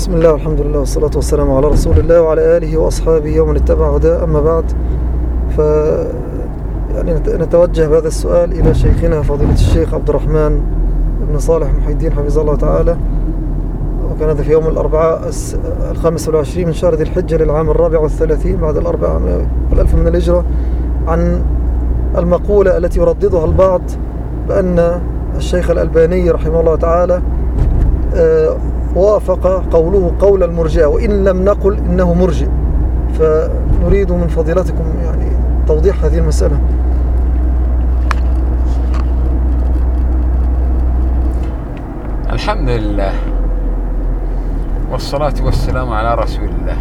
بسم الله والحمد لله والصلاة والسلام على رسول الله وعلى آله وأصحابه ومن اتبع هداه. أما بعد، ف يعني نتوجه بهذا السؤال إلى شيخنا فضيلة الشيخ عبد الرحمن بن صالح محي الدين حفظه الله تعالى. وكان هذا في يوم الأربعاء 25 من شهر ذي الحجة للعام 34 بعد 400 من الهجرة، عن المقولة التي يرددها البعض بأن الشيخ الألباني رحمه الله تعالى وافق قوله قول المرجئة، وإن لم نقل إنه مرجئ. فنريد من فضيلتكم يعني توضيح هذه المسألة. الحمد لله والصلاة والسلام على رسول الله.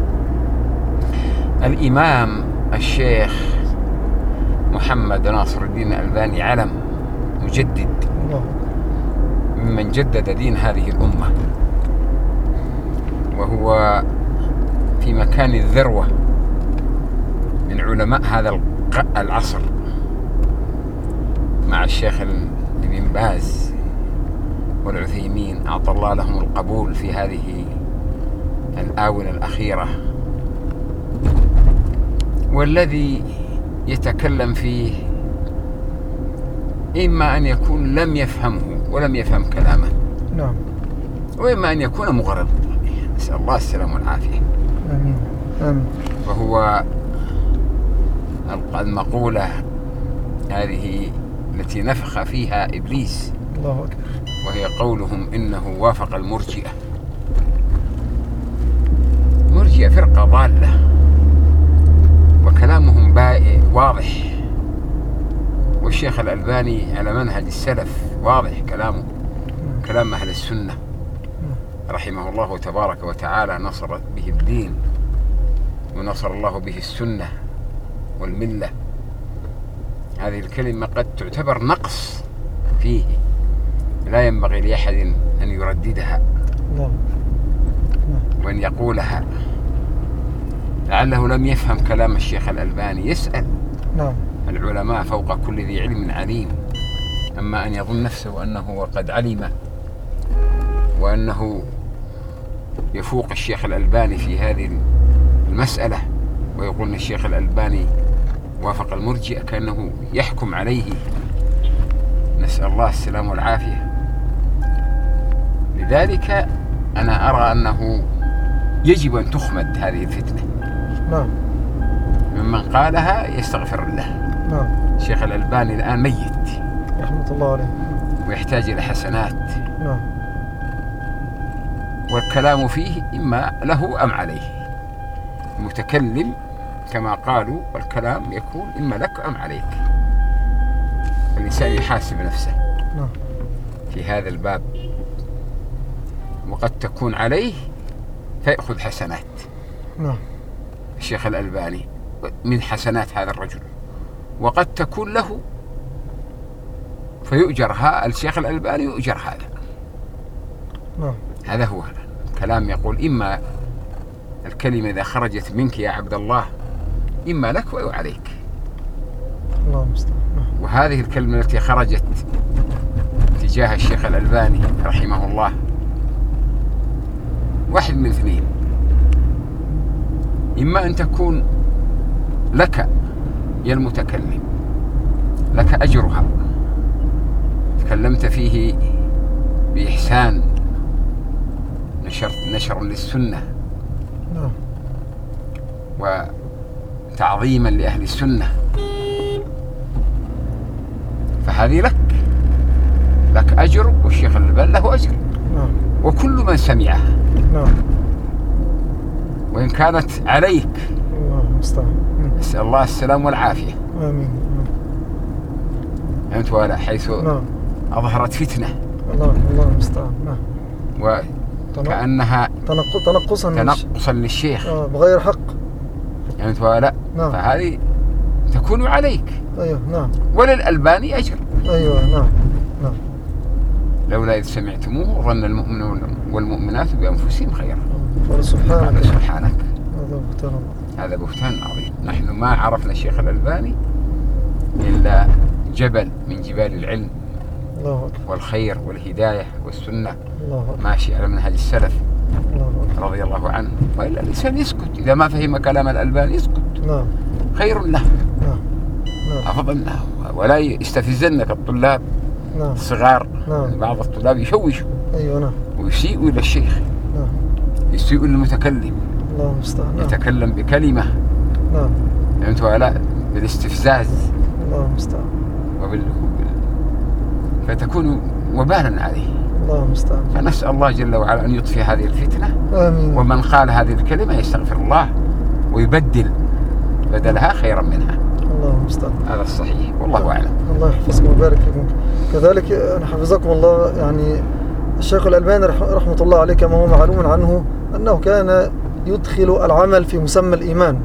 الإمام الشيخ محمد ناصر الدين الألباني علم مجدد ممن جدد دين هذه الأمة، وهو في مكان الذروة من علماء هذا العصر، مع الشيخ ابن باز والعثيمين، أعطى الله لهم القبول في هذه الآونة الأخيرة. والذي يتكلم فيه إما أن يكون لم يفهمه ولم يفهم كلامه، نعم، وإما أن يكون مغرض، نسأل الله السلامة والعافية. آمين آمين. وهو المقولة هذه التي نفخ فيها إبليس، الله أكبر، وهي قولهم إنه وافق المرجئة. مرجئة فرقة ضالة، وكلامهم واضح، والشيخ الألباني على منهج السلف واضح كلامه، كلام أهل السنة رحمه الله تبارك وتعالى، نصر به الدين ونصر الله به السنة والملة. هذه الكلمة قد تعتبر نقص فيه، لا ينبغي لأحد أن يرددها وأن يقولها، لعله لم يفهم كلام الشيخ الألباني. يسأل العلماء فوق كل ذي علم عليم، أما أن يظن نفسه أنه قد علم وأنه يفوق الشيخ الألباني في هذه المسألة، ويقول أن الشيخ الألباني وافق المرجئة كأنه يحكم عليه، نسأل الله السلام والعافية. لذلك أنا أرى أنه يجب أن تخمد هذه الفتنة. ممن قالها يستغفر الله. الشيخ الألباني الآن ميت رحمة الله عليه، ويحتاج إلى حسنات. والكلام فيه إما له أم عليه. المتكلم كما قالوا والكلام يكون إما لك أم عليك. الإنسان يحاسب نفسه في هذا الباب، وقد تكون عليه فيأخذ حسنات الشيخ الألباني من حسنات هذا الرجل، وقد تكون له فيؤجرها الشيخ الألباني يؤجر هذا. هذا هو الكلام. يقول إما الكلمة إذا خرجت منك يا عبد الله إما لك وعليك. الله المستعان. وهذه الكلمة التي خرجت تجاه الشيخ الألباني رحمه الله واحد من اثنين: إما أن تكون لك يا المتكلم لك أجرها، تكلمت فيه بإحسان، نشر للسنة وتعظيما لأهل السنة، فهذه لك أجر، والشيخ الألباني له أجر، وكل من سمعها. وإن كانت عليك نسأل الله السلام والعافية. آمين. أنت ولا حيث أظهرت فتنة، الله المستعان، وكأنها تنقصا للشيخ بغير حق، أنت ولا فهذه تكون عليك. وللألباني أجر. لولا إذ سمعتموه ظن المؤمنون والمؤمنات بأنفسهم خيرا. سبحانك هذا بهتان عظيم. نحن ما عرفنا الشيخ الألباني إلا جبل من جبال العلم والخير والهداية والسنة، ماشي على منهج السلف. رضي الله عنه. وإلا الإنسان يسكت إذا ما فهم كلام الألباني، يسكت. نعم. خير له. نعم. نعم. أفضل له، ولا يستفزنك الطلاب. نعم. الصغار. نعم. بعض الطلاب يشوشوا. أيوة. نعم. ويسيئوا إلى الشيخ. نعم. يسيئوا للمتكلم. الله المستعان. نعم. يتكلم بكلمة. نعم. فهمت ولا؟ بالاستفزاز. الله المستعان. فتكون وبالا عليه. الله المستعان. فنسأل الله جل وعلا أن يطفي هذه الفتنة. آمين. ومن قال هذه الكلمة يستغفر الله ويبدل بدلها خيرا منها. الله المستعان. هذا الصحيح، والله أعلم. الله يحفظكم ويبارك فيكم. كذلك حفظكم الله، يعني الشيخ الألباني رحمة الله عليه كما هو معلوم عنه أنه كان يدخل العمل في مسمى الإيمان،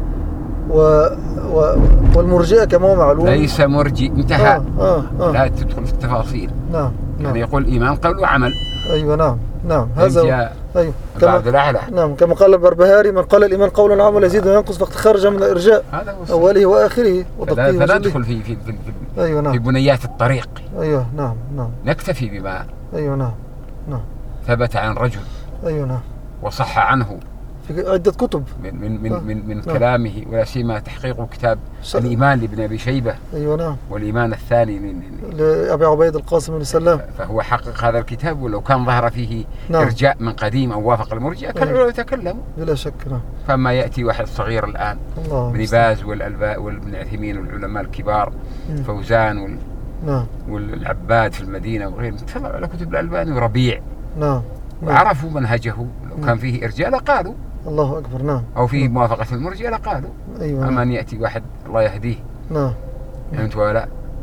والمرجئة كما هو معلوم ليس مرجئ، انتهى. لا تدخل في التفاصيل. نعم. كان يقول إيمان قول وعمل. أيوة. نعم. نعم. هذا أيوة. بعد الأعلى. نعم. كما قال البربهاري: من قال الإيمان قول وعمل يزيد وينقص فقد خرج من الإرجاء أوله وآخره ودقيه وجله. فلا ندخل في أيوة. نعم. في بنيات الطريق. أيوة. نعم. نعم. نكتفي بما أيوة. نعم. نعم. ثبت عن رجل. أيوة. نعم. وصح عنه في عدة كتب من كلامه، ولا سيما تحقيق كتاب الإيمان لابن أبي شيبة. أيوة. نعم. والإيمان الثاني لأبي عبيد القاسم بن سلام. فهو حقق هذا الكتاب، ولو كان ظهر فيه نعم. إرجاء من قديم أو وافق المرجئة كان العلماء يتكلموا بلا شك. نعم. فما يأتي واحد صغير الآن، ابن باز والألباء والابن عثيمين والعلماء الكبار، فوزان نعم. والعباد في المدينة وغيرهم، تطلعوا على كتب الألباني وربيع. نعم. وعرفوا منهجه. لو كان فيه إرجاء لقالوا. الله أكبر. نعم. أو فيه موافقة المرجئة لقالوا. أيوة. أما أن يأتي واحد الله يهديه. نعم. فهمت ولا؟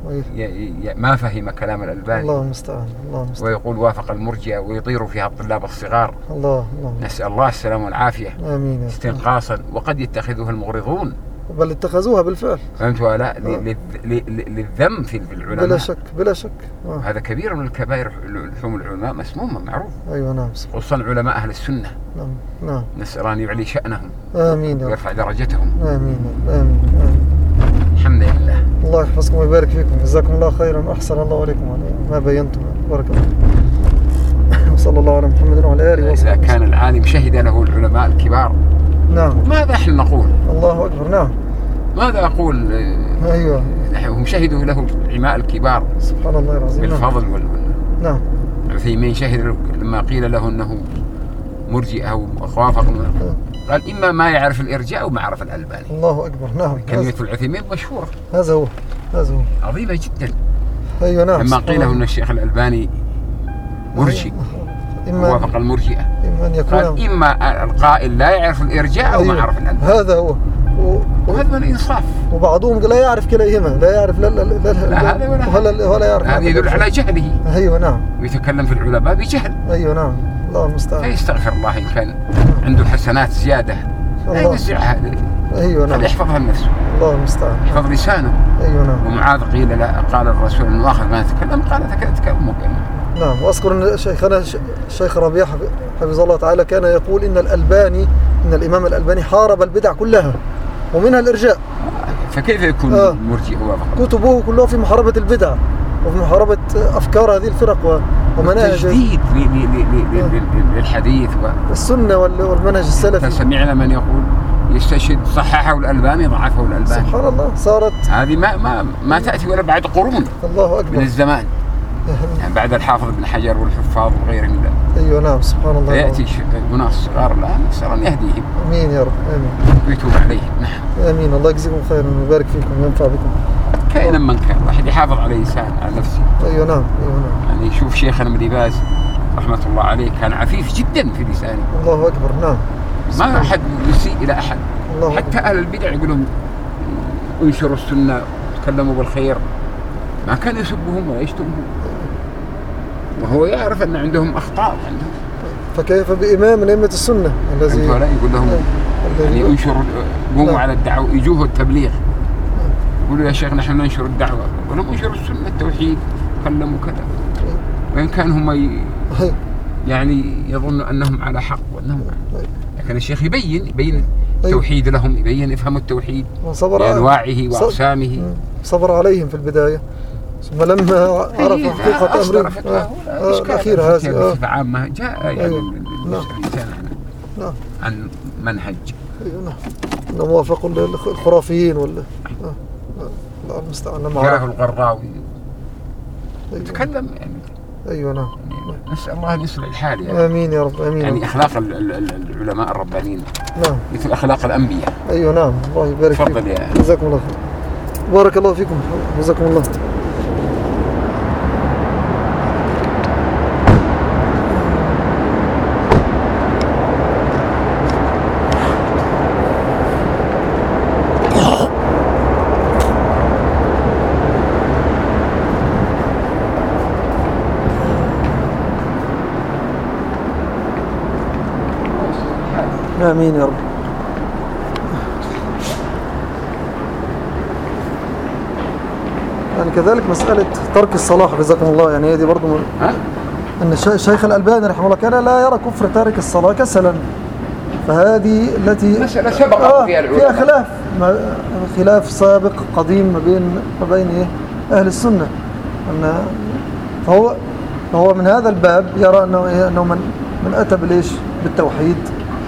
ما فهم كلام الألباني. الله المستعان. الله المستعان. ويقول وافق المرجئة ويطير فيها الطلاب الصغار. الله. نسأل الله السلامة والعافية. آمين. استنقاصا، وقد يتخذها المغرضون، بل اتخذوها بالفعل. فهمت ولا؟ للذم في العلماء. بلا شك. بلا شك. هذا كبير من الكبائر. لحوم العلماء مسمومة، معروف. أيوة. نعم. خصوصا علماء أهل السنة. نعم. نعم. نسأل أن يعلي شأنهم. آمين. ويرفع درجتهم. آمين. آمين. الحمد لله. الله يحفظكم ويبارك فيكم. جزاكم الله خيرا، أحسن الله عليكم على ما بينتم. بارك الله. وصلى الله على محمد وعلى آله وصحبه. إذا كان العالم شهد له العلماء الكبار، نعم، ماذا احنا نقول؟ الله أكبر. نعم. ماذا أقول؟ أيوة. هم شهدوا له العلماء الكبار سبحان الله العظيم بالفضل. نعم. عثيمين شهد لما قيل له أنه مرجئ أو وافق، قال إما ما يعرف الإرجاء أو ما عرف الألباني. الله أكبر. نعم. كلمة العثيمين مشهورة. هذا هو. عظيمة جدا. أيوة. نعم. لما قيل له أن الشيخ الألباني مرجئ ووافق المرجئة، إما أن يكون قال إما القائل لا يعرف الإرجاء أو ما عرف الألباني. هذا هو. وهذا من الإنصاف. وبعضهم لا يعرف كليهما، لا يعرف لا ولا يعرف. هذا يدل على جهله. أيوة. نعم. ويتكلم في العلماء بجهل. أيوة. نعم. الله المستعان. فيستغفر الله إن كان عنده حسنات زيادة لا ينزعها. أيوة. نعم. يحفظها لنفسه. الله المستعان. يحفظ لسانه. أيوة. نعم. ومعاذ قيل لا، قال الرسول أنه آخر ما يتكلم قال تكلم. نعم. وأذكر أن شيخنا الشيخ ربيع حفظه الله تعالى كان يقول إن الإمام الألباني حارب البدع كلها ومنها الإرجاء. فكيف يكون مرجئ وافق؟ كتبه كلها في محاربة البدع وفي محاربة أفكار هذه الفرق ومناهج تجديد للحديث والسنة والمنهج السلفي. فسمعنا من يقول يستشهد صححه الألباني ضعفه الألباني. سبحان الله. صارت هذه ما تأتي ولا بعد قرون. الله أكبر. من الزمان، يعني بعد الحافظ بن حجر والحفاظ وغيرهم. أيوة. نعم. سبحان الله. فيأتي أناس صغار الآن، نسأل أن يهديهم. أمين يا رب. آمين. ويتوب عليهم. نعم. آمين. الله يجزيكم خيرا ويبارك فيكم وينفع بكم. كائنا من كان، واحد يحافظ على لسان على نفسه. أيوة. نعم. يعني شوف شيخنا ابن باز رحمة الله عليه كان عفيف جدا في لسانه. الله أكبر. نعم. ما أحد يسيء إلى أحد. الله حتى أهل البدع يقولون انشروا السنة وتكلموا بالخير، ما كان يسبهم ولا يشتمهم، وهو يعرف أن عندهم أخطاء عندهم. فكيف بإمام من أئمة السنة الذي يقول لهم يعني انشروا، قوموا على الدعوة، يجوه التبليغ، يقولوا يا شيخ نحن ننشر الدعوة، يقول لهم انشروا السنة التوحيد، تكلموا كذا. وإن كان هم يعني يظنوا أنهم على حق وأنهم، لكن الشيخ يبين التوحيد لهم، يفهموا التوحيد بأنواعه وأقسامه. صبر عليهم في البداية، ثم لما عرفوا حقيقة أمره الأخير هذه عامة جاء يعني نعم. عن منهج. أيوة نعم. إنه موافق للخرافيين ولا الله المستعان. جاه القرضاوي أيوة. تكلم يعني. أيوة نعم. نسأل الله أن يصلح الحال يعني. آمين يا رب. آمين. يعني أخلاق العلماء الربانيين نعم مثل أخلاق الأنبياء. أيوة نعم. الله يبارك فيكم. تفضل يا جزاكم الله خير. بارك الله فيكم. جزاكم الله. آمين يا رب. يعني كذلك مسألة ترك الصلاة حفظكم الله، يعني هي دي برضو أن الشيخ الألباني رحمه الله كان لا يرى كفر تارك الصلاة كسلا، فهذه التي مسألة سبق فيها العلماء، فيها خلاف سابق قديم ما بين أهل السنة. فهو من هذا الباب يرى أنه من أتى بالتوحيد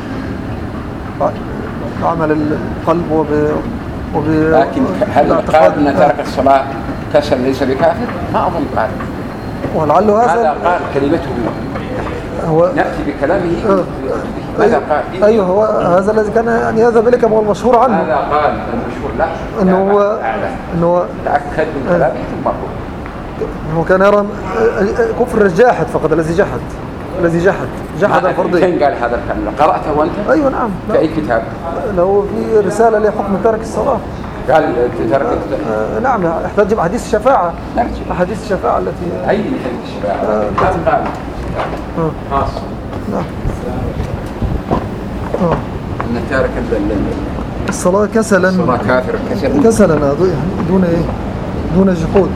بعمل القلب لكن هل قال أن ترك الصلاة كسل ليس بكافر؟ ما أظن قال. ولعل هذا قال كلمته هو نأتي بكلامه. ماذا قال؟ أيوه هو هذا الذي كان يعني يذهب إليك هو المشهور عنه. هذا قال المشهور لا إنه تأكد من كلامه ثم قل. هو كان يرى كفر الجاحد فقط، الذي جحد الفرضية. كان قال هذا الكلام؟ قرأته وأنت؟ أيوه نعم. في أي كتاب؟ له في رسالة لحكم ترك الصلاة. قال ترك نعم، يحتج بحديث الشفاعة. نرجع أحاديث الشفاعة التي أي حديث الشفاعة؟ هذا قال خاص. نعم. أن تارك الصلاة كسلا. الصلاة كافر كسلا دون جحود،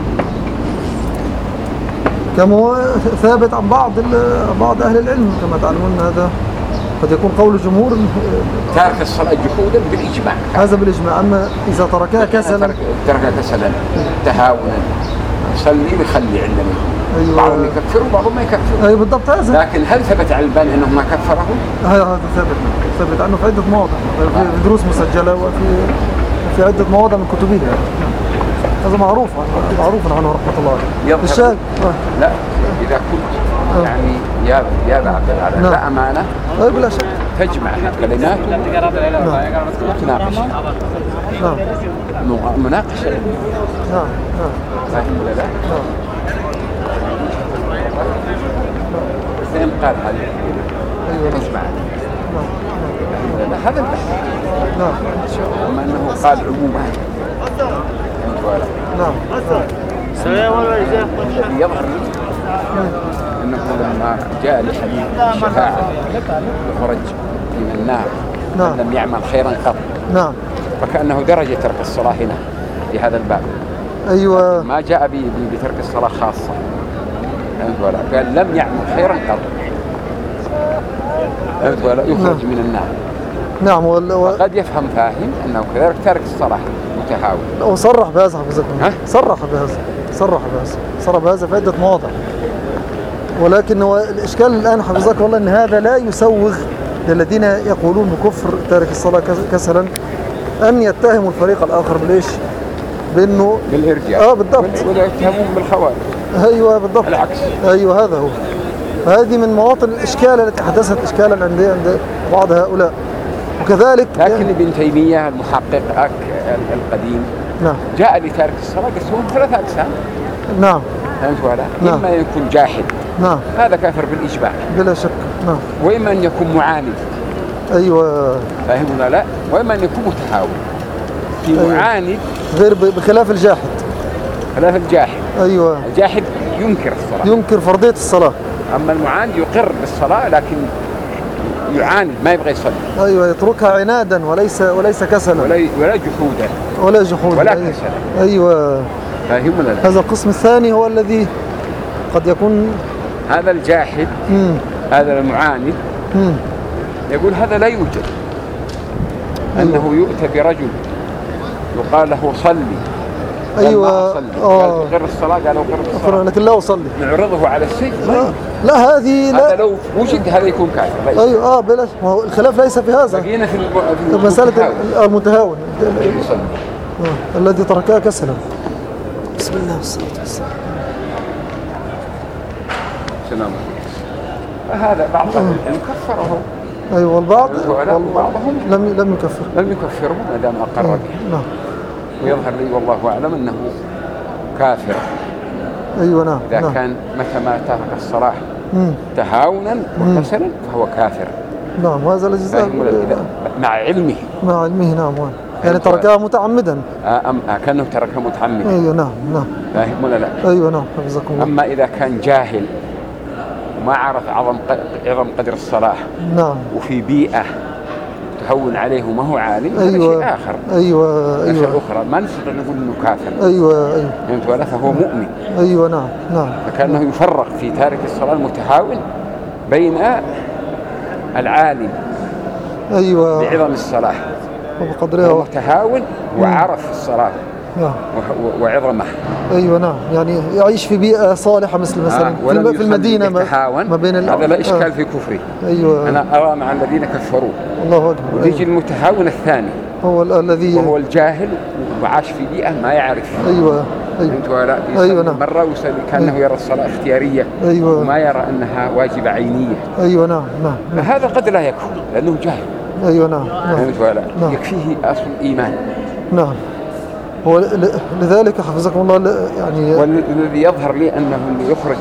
كما هو ثابت عن بعض أهل العلم كما تعلمون. هذا قد يكون قول جمهور تارك الصلاة جحودا بالإجماع، هذا بالإجماع. أما إذا تركها كسلا تهاونا يصلي ويخلي عندنا. أيوة. بعضهم يكفر وبعضهم ما يكفر. أيوة بالضبط هذا. لكن هل ثبت عن الباني أنه ما كفره؟ هذا ثبت عنه في عدة مواضع، في دروس مسجلة وفي عدة مواضع من كتبه. هذا معروف عنه رحمة الله عليه. لا إذا كنت يعني يا بعد لا أمانة بلا شك تجمع كلمات وتناقش. مناقشة. نعم. فاهم ولا لا؟ زين قال هذا. أيوة. تجمع. هذا البحث. نعم. أما أنه قال عموما. نعم. الذي يظهر أنه لما جاء لحديث الشفاعة يخرج من النار من لم يعمل خيرا قط. نعم. فكأنه درجة ترك الصلاة هنا في هذا الباب. أيوة. ما جاء بترك الصلاة خاصة. قال لم يعمل خيرا قط يخرج من النار. نعم. وقد يفهم فاهم أنه كذلك ترك الصلاة متهاون. وصرح بهذا حفظكم. صرح بهذا في عدة مواضع. ولكن هو الإشكال الآن حفظك والله أن هذا لا يسوغ للذين يقولون بكفر تارك الصلاة كسلا أن يتهموا الفريق الآخر بأنه بالإرجاء. بالضبط. ولا يتهمون بالخوارج. أيوة بالضبط. العكس. أيوة هذا هو. فهذه من مواطن الإشكال التي حدثت إشكالا عند بعض هؤلاء. وكذلك لكن ابن تيمية المحقق القديم نعم. جاء لتارك الصلاة قسمهم 3 أقسام. نعم. فهمت ولا؟ نعم. إما يكون جاحد. نعم. هذا كافر بالإجماع. بلا شك. نعم. وإما أن يكون معاند. أيوة. فاهم ولا لا؟ وإما أن يكون متهاون. في أيوة. معاند غير بخلاف الجاحد. خلاف الجاحد. أيوة. الجاحد ينكر الصلاة. ينكر فرضية الصلاة. أما المعاند يقر بالصلاة لكن يعاند ما يبغى يصلي. أيوة يتركها عنادا وليس كسلا ولا جحودا ولا كسلا. أيوة. فاهم ولا لا؟ هذا القسم الثاني هو الذي قد يكون هذا الجاحد. هذا المعاند. يقول هذا لا يوجد. أنه يؤتى برجل يقال له صلي أيوة. ما أصلي. غير الصلاة قالوا غير الصلاة، لكن لا أصلي. نعرضه على السيف. لا هذه لا. هذا لو وجد هذا يكون كافر. أيوة بلاش، ما هو الخلاف ليس في هذا. بقينا في مسألة المتهاون يصلي الذي تركها كسلا. بسم الله والصلاة والسلام. سلام. هذا بعض العلم كفره. أيوة والبعض وبعضهم لم يكفره ما دام أقر به. نعم. ويظهر لي والله أعلم أنه كافر. أيوة نعم. إذا كان متى ما ترك الصلاة تهاونا وكسلا فهو كافر. نعم. وهذا الجزاء مع علمه. نعم. يعني تركها متعمدا. كأنه تركها متعمدا. أيوة نعم. فاهم ولا لا؟ أيوة نعم. حفظكم الله. أما إذا كان جاهل وما عرف عظم قدر الصلاة، نعم، وفي بيئة تهون عليه وما هو عالم، هذا شيء آخر. أيوة. أخرى ما نستطيع نقول إنه كافر. أيوة. فهمت ولا؟ فهو مؤمن. أيوة نعم. فكأنه يفرق في تارك الصلاة المتهاون بين العالم أيوة بعظم الصلاة وبقدرها ومتهاون وعرف الصلاة وعظمه. أيوة نعم. يعني يعيش في بيئة صالحة مثلا في المدينة ما بين هذا لا إشكال في كفره. أيوة. أنا أرى مع الذين كفروا. الله أكبر. ويجي المتهاون الثاني هو الذي وهو الجاهل وعاش في بيئة ما يعرف. أيوة. أيوة نعم. مرة وصل كأنه يرى الصلاة اختيارية. أيوة. وما يرى أنها واجبة عينية. أيوة نعم. فهذا قد لا يكون لأنه جاهل. أيوه نعم. يكفيه أصل الإيمان. نعم. هو لذلك حفظكم الله يعني والذي يظهر لي أنه اللي يخرج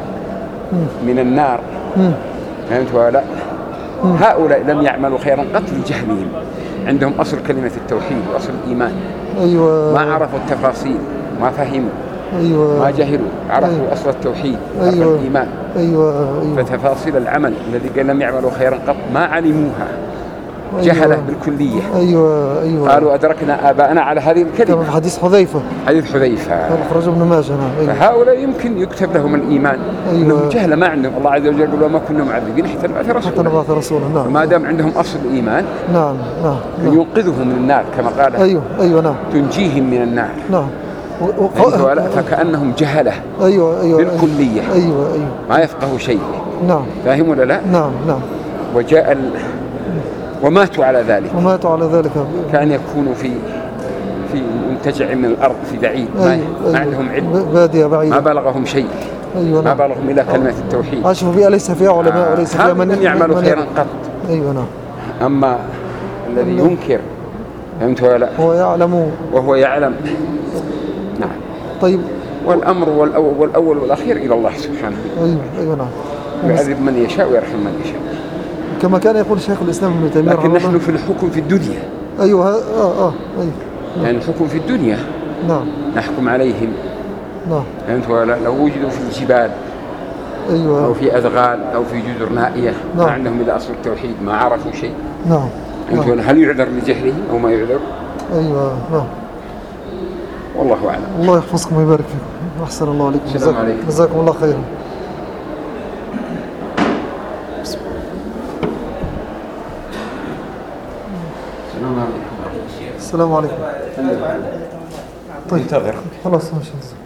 من النار فهمت ولا؟ هؤلاء لم يعملوا خيرا قط لجهلهم، عندهم أصل كلمة التوحيد وأصل الإيمان. أيوة. ما عرفوا التفاصيل، ما فهموا. أيوة. ما جهلوا، عرفوا أصل التوحيد وأصل الإيمان. أيوة. فتفاصيل العمل الذي قال لم يعملوا خيرا قط ما علموها. جهله بالكلية. أيوة. قالوا أدركنا آباءنا على هذه الكلمة. كما في حديث حذيفة. أخرجه ابن ماجه. نعم. فهؤلاء يمكن يكتب لهم الإيمان. أيوة. إنهم جهلة ما عندهم، الله عز وجل يقول وما كنا معذبين حتى نبعث رسولا. نعم. ما دام عندهم أصل الإيمان. نعم. ينقذهم من النار كما قال. أيوة نعم. تنجيهم من النار. نعم. فكأنهم جهلة. أيوة. بالكلية. أيوة. ما يفقهوا شيء. نعم. فاهم ولا لا؟ نعم. وجاء وماتوا على ذلك. كأن يكونوا في منتجع من الأرض في بعيد. ما عندهم علم. بادية بعيدة. ما بلغهم شيء. أيوة. ما بلغهم إلى كلمة التوحيد. عاشوا فيها ليس فيها علماء وليس فيها من يعملوا خيرا قط. أيوة نعم. أما الذي ينكر فهمت ولا؟ وهو يعلم. نعم. طيب. والأمر والأول والأخير إلى الله سبحانه. أيوة نعم. يعذب من يشاء ويرحم من يشاء. كما كان يقول شيخ الإسلام ابن تيمية. لكن نحن في الحكم في الدنيا. أيوة. أيوة. يعني الحكم في الدنيا. نعم. نحكم عليهم. نعم. فهمت ولا؟ لو وجدوا في الجبال. أيوة. أو في أذغال أو في جزر نائية. نعم. ما عندهم إلا أصل التوحيد، ما عرفوا شيء. نعم. هل يعذر لجهلهم أو ما يعذر؟ أيوة. نعم. والله أعلم. الله يحفظكم ويبارك فيكم. أحسن الله عليكم. السلام عليكم. جزاكم الله خيرا. السلام عليكم. طيب. انتظر. خلاص ماشي.